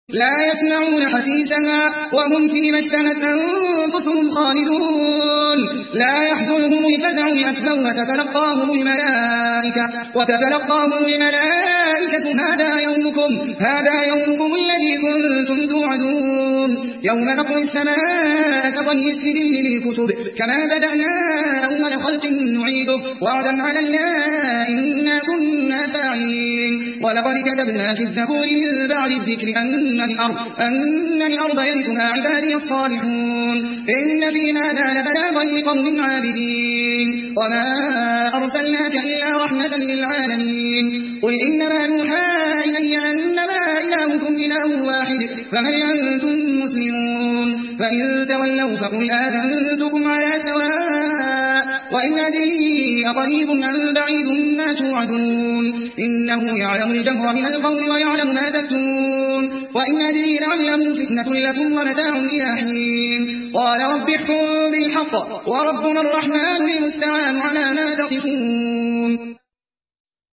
لا يسمعون حسيسها وهم فيما اشتهت أنفسهم خالدون لا يحزنهم الفزع الأكبر وتتلقاهم الملائكة هذا يومكم الذي كنتم توعدون يوم نطوي السماء كطي السجل للكتب كما بدأنا أول خلق نعيده وعدا علينا إنا كنا فاعلين ولقد كتبنا في الزبور من بعد الذكر أن الأرض يرثها عبادي الصالحون إن في هذا لبلاغا لقوم عابدين وما أرسلناك إلا رحمة للعالمين قل إنما يوحى إلي أنما إلهكم إله واحد فهل أنتم مسلمون فإن تولوا فقل آذنتكم على سواء وإن أدري أقريب أم بعيد ما توعدون إنه يعلم الجهر من القول ويعلم ما تكتمون وإن أدري لعله فتنة لكم ومتاع إلى حين قال رب احكم بالحق وربنا الرحمن المستعان على ما تصفون.